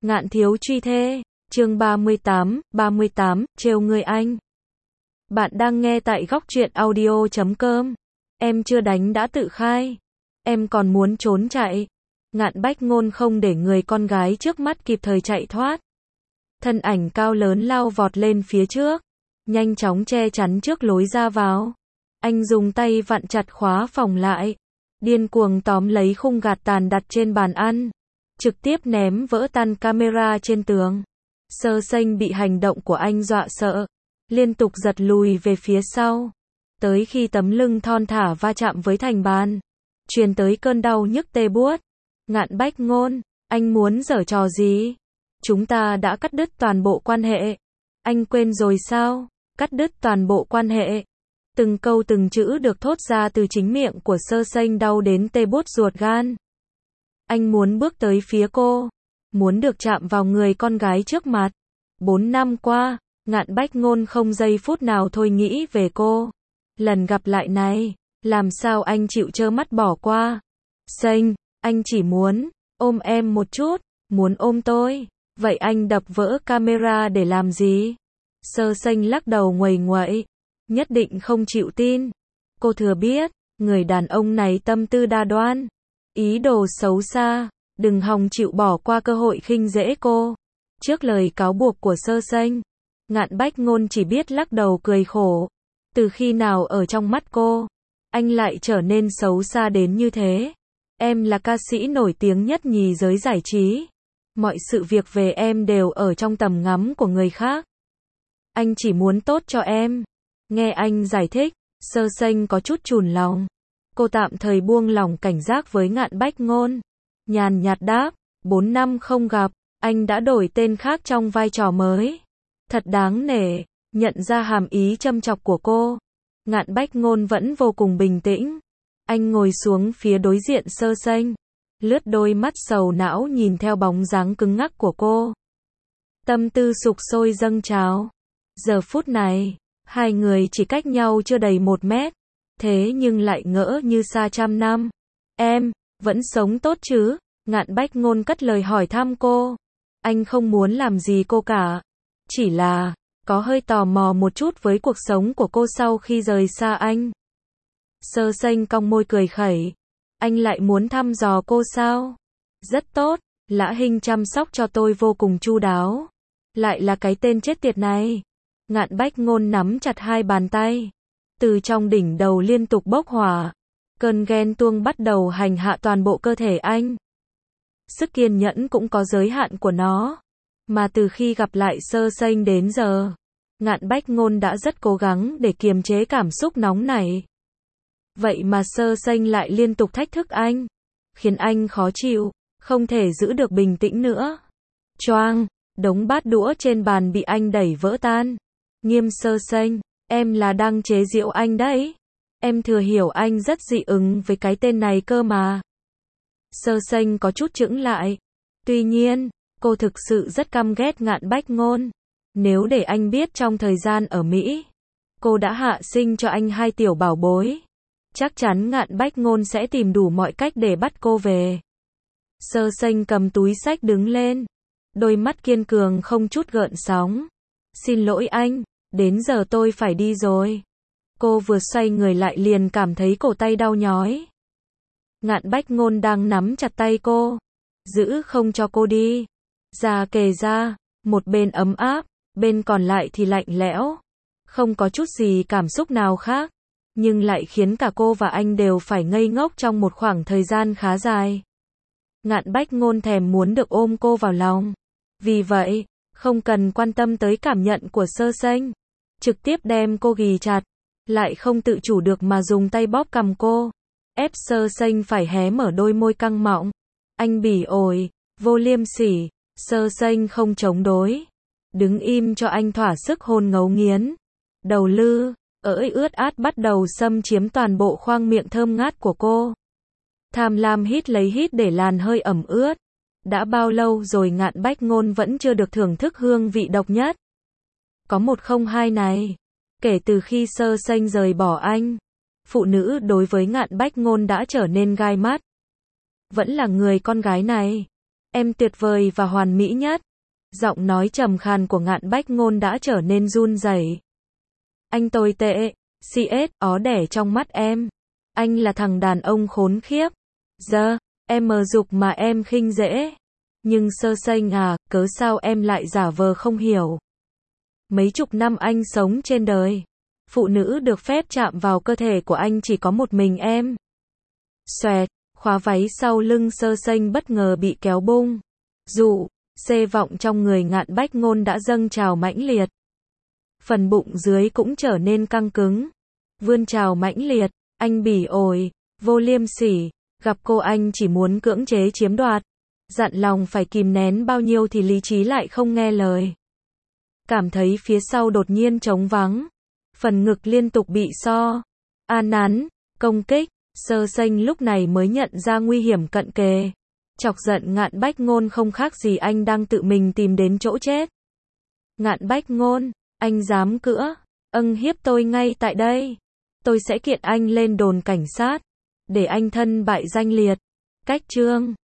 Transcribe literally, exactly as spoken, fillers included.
Ngạn thiếu truy thê, chương ba mươi tám, ba mươi tám, trêu người anh. Bạn đang nghe tại góc truyện audio chấm com. Em chưa đánh đã tự khai. Em còn muốn trốn chạy. Ngạn Bách Ngôn không để người con gái trước mắt kịp thời chạy thoát. Thân ảnh cao lớn lao vọt lên phía trước, nhanh chóng che chắn trước lối ra vào. Anh dùng tay vặn chặt khóa phòng lại, điên cuồng tóm lấy khung gạt tàn đặt trên bàn ăn, trực tiếp ném vỡ tan camera trên tường. Sơ Sênh bị hành động của anh dọa sợ, liên tục giật lùi về phía sau, tới khi tấm lưng thon thả va chạm với thành bàn, truyền tới cơn đau nhức tê buốt. Ngạn Bách Ngôn, anh muốn giở trò gì? Chúng ta đã cắt đứt toàn bộ quan hệ. Anh quên rồi sao? Cắt đứt toàn bộ quan hệ. Từng câu từng chữ được thốt ra từ chính miệng của Sơ Sênh đau đến tê buốt ruột gan. Anh muốn bước tới phía cô, muốn được chạm vào người con gái trước mặt. Bốn năm qua, Ngạn Bách Ngôn không giây phút nào thôi nghĩ về cô. Lần gặp lại này, làm sao anh chịu trơ mắt bỏ qua? Sênh, anh chỉ muốn ôm em một chút, muốn ôm tôi. Vậy anh đập vỡ camera để làm gì? Sơ Sênh lắc đầu nguầy nguậy, nhất định không chịu tin. Cô thừa biết, người đàn ông này tâm tư đa đoan, ý đồ xấu xa, đừng hòng chịu bỏ qua cơ hội khinh dễ cô. Trước lời cáo buộc của Sơ Sênh, Ngạn Bách Ngôn chỉ biết lắc đầu cười khổ. Từ khi nào ở trong mắt cô, anh lại trở nên xấu xa đến như thế? Em là ca sĩ nổi tiếng nhất nhì giới giải trí. Mọi sự việc về em đều ở trong tầm ngắm của người khác. Anh chỉ muốn tốt cho em. Nghe anh giải thích, Sơ Sênh có chút chùn lòng. Cô tạm thời buông lỏng cảnh giác với Ngạn Bách Ngôn. Nhàn nhạt đáp, bốn năm không gặp, anh đã đổi tên khác trong vai trò mới. Thật đáng nể, nhận ra hàm ý châm chọc của cô. Ngạn Bách Ngôn vẫn vô cùng bình tĩnh. Anh ngồi xuống phía đối diện Sơ Sênh, lướt đôi mắt sầu não nhìn theo bóng dáng cứng ngắc của cô. Tâm tư sục sôi dâng trào. Giờ phút này, hai người chỉ cách nhau chưa đầy một mét, thế nhưng lại ngỡ như xa trăm năm. Em, vẫn sống tốt chứ? Ngạn Bách Ngôn cất lời hỏi thăm cô. Anh không muốn làm gì cô cả. Chỉ là, có hơi tò mò một chút với cuộc sống của cô sau khi rời xa anh. Sơ Sênh cong môi cười khẩy. Anh lại muốn thăm dò cô sao? Rất tốt, Lã Hinh chăm sóc cho tôi vô cùng chu đáo. Lại là cái tên chết tiệt này. Ngạn Bách Ngôn nắm chặt hai bàn tay. Từ trong đỉnh đầu liên tục bốc hỏa. Cơn ghen tuông bắt đầu hành hạ toàn bộ cơ thể anh. Sức kiên nhẫn cũng có giới hạn của nó. Mà từ khi gặp lại Sơ Sênh đến giờ, Ngạn Bách Ngôn đã rất cố gắng để kiềm chế cảm xúc nóng nảy. Vậy mà Sơ Sênh lại liên tục thách thức anh, khiến anh khó chịu, không thể giữ được bình tĩnh nữa. Choang, đống bát đũa trên bàn bị anh đẩy vỡ tan. Nghiêm Sơ Sênh, em là đang chế giễu anh đấy. Em thừa hiểu anh rất dị ứng với cái tên này cơ mà. Sơ Sênh có chút chững lại. Tuy nhiên, cô thực sự rất căm ghét Ngạn Bách Ngôn. Nếu để anh biết trong thời gian ở Mỹ, cô đã hạ sinh cho anh hai tiểu bảo bối, chắc chắn Ngạn Bách Ngôn sẽ tìm đủ mọi cách để bắt cô về. Sơ Sênh cầm túi xách đứng lên, đôi mắt kiên cường không chút gợn sóng. Xin lỗi anh, đến giờ tôi phải đi rồi. Cô vừa xoay người lại liền cảm thấy cổ tay đau nhói. Ngạn Bách Ngôn đang nắm chặt tay cô, giữ không cho cô đi. Da kề ra, một bên ấm áp, bên còn lại thì lạnh lẽo. Không có chút gì cảm xúc nào khác, nhưng lại khiến cả cô và anh đều phải ngây ngốc trong một khoảng thời gian khá dài. Ngạn Bách Ngôn thèm muốn được ôm cô vào lòng. Vì vậy, không cần quan tâm tới cảm nhận của Sơ Sênh, trực tiếp đem cô ghì chặt, lại không tự chủ được mà dùng tay bóp cằm cô, ép Sơ Sênh phải hé mở đôi môi căng mọng. Anh bỉ ổi, vô liêm sỉ. Sơ Sênh không chống đối, đứng im cho anh thỏa sức hôn ngấu nghiến. Đầu lư, ỡi ướt át bắt đầu xâm chiếm toàn bộ khoang miệng thơm ngát của cô. Tham lam hít lấy hít để làn hơi ẩm ướt. Đã bao lâu rồi Ngạn Bách Ngôn vẫn chưa được thưởng thức hương vị độc nhất. Có một không hai này. Kể từ khi Sơ Sênh rời bỏ anh, phụ nữ đối với Ngạn Bách Ngôn đã trở nên gai mắt. Vẫn là người con gái này. Em tuyệt vời và hoàn mỹ nhất. Giọng nói trầm khàn của Ngạn Bách Ngôn đã trở nên run rẩy. Anh tồi tệ, xê ét, ó đẻ trong mắt em. Anh là thằng đàn ông khốn khiếp. Giờ, em mờ dục mà em khinh dễ. Nhưng Sơ Sanh à, cớ sao em lại giả vờ không hiểu. Mấy chục năm anh sống trên đời. Phụ nữ được phép chạm vào cơ thể của anh chỉ có một mình em. Xoẹt, khóa váy sau lưng Sơ Sanh bất ngờ bị kéo bung. Dụ, xê vọng trong người Ngạn Bách Ngôn đã dâng trào mãnh liệt. Phần bụng dưới cũng trở nên căng cứng. Vươn trào mãnh liệt, anh bỉ ổi, vô liêm sỉ, gặp cô anh chỉ muốn cưỡng chế chiếm đoạt. Dặn lòng phải kìm nén bao nhiêu thì lý trí lại không nghe lời. Cảm thấy phía sau đột nhiên trống vắng. Phần ngực liên tục bị so, an nắn, công kích. Sơ Sanh lúc này mới nhận ra nguy hiểm cận kề. Chọc giận Ngạn Bách Ngôn không khác gì anh đang tự mình tìm đến chỗ chết. Ngạn Bách Ngôn, anh dám cữa, âng hiếp tôi ngay tại đây. Tôi sẽ kiện anh lên đồn cảnh sát, để anh thân bại danh liệt. Cách chương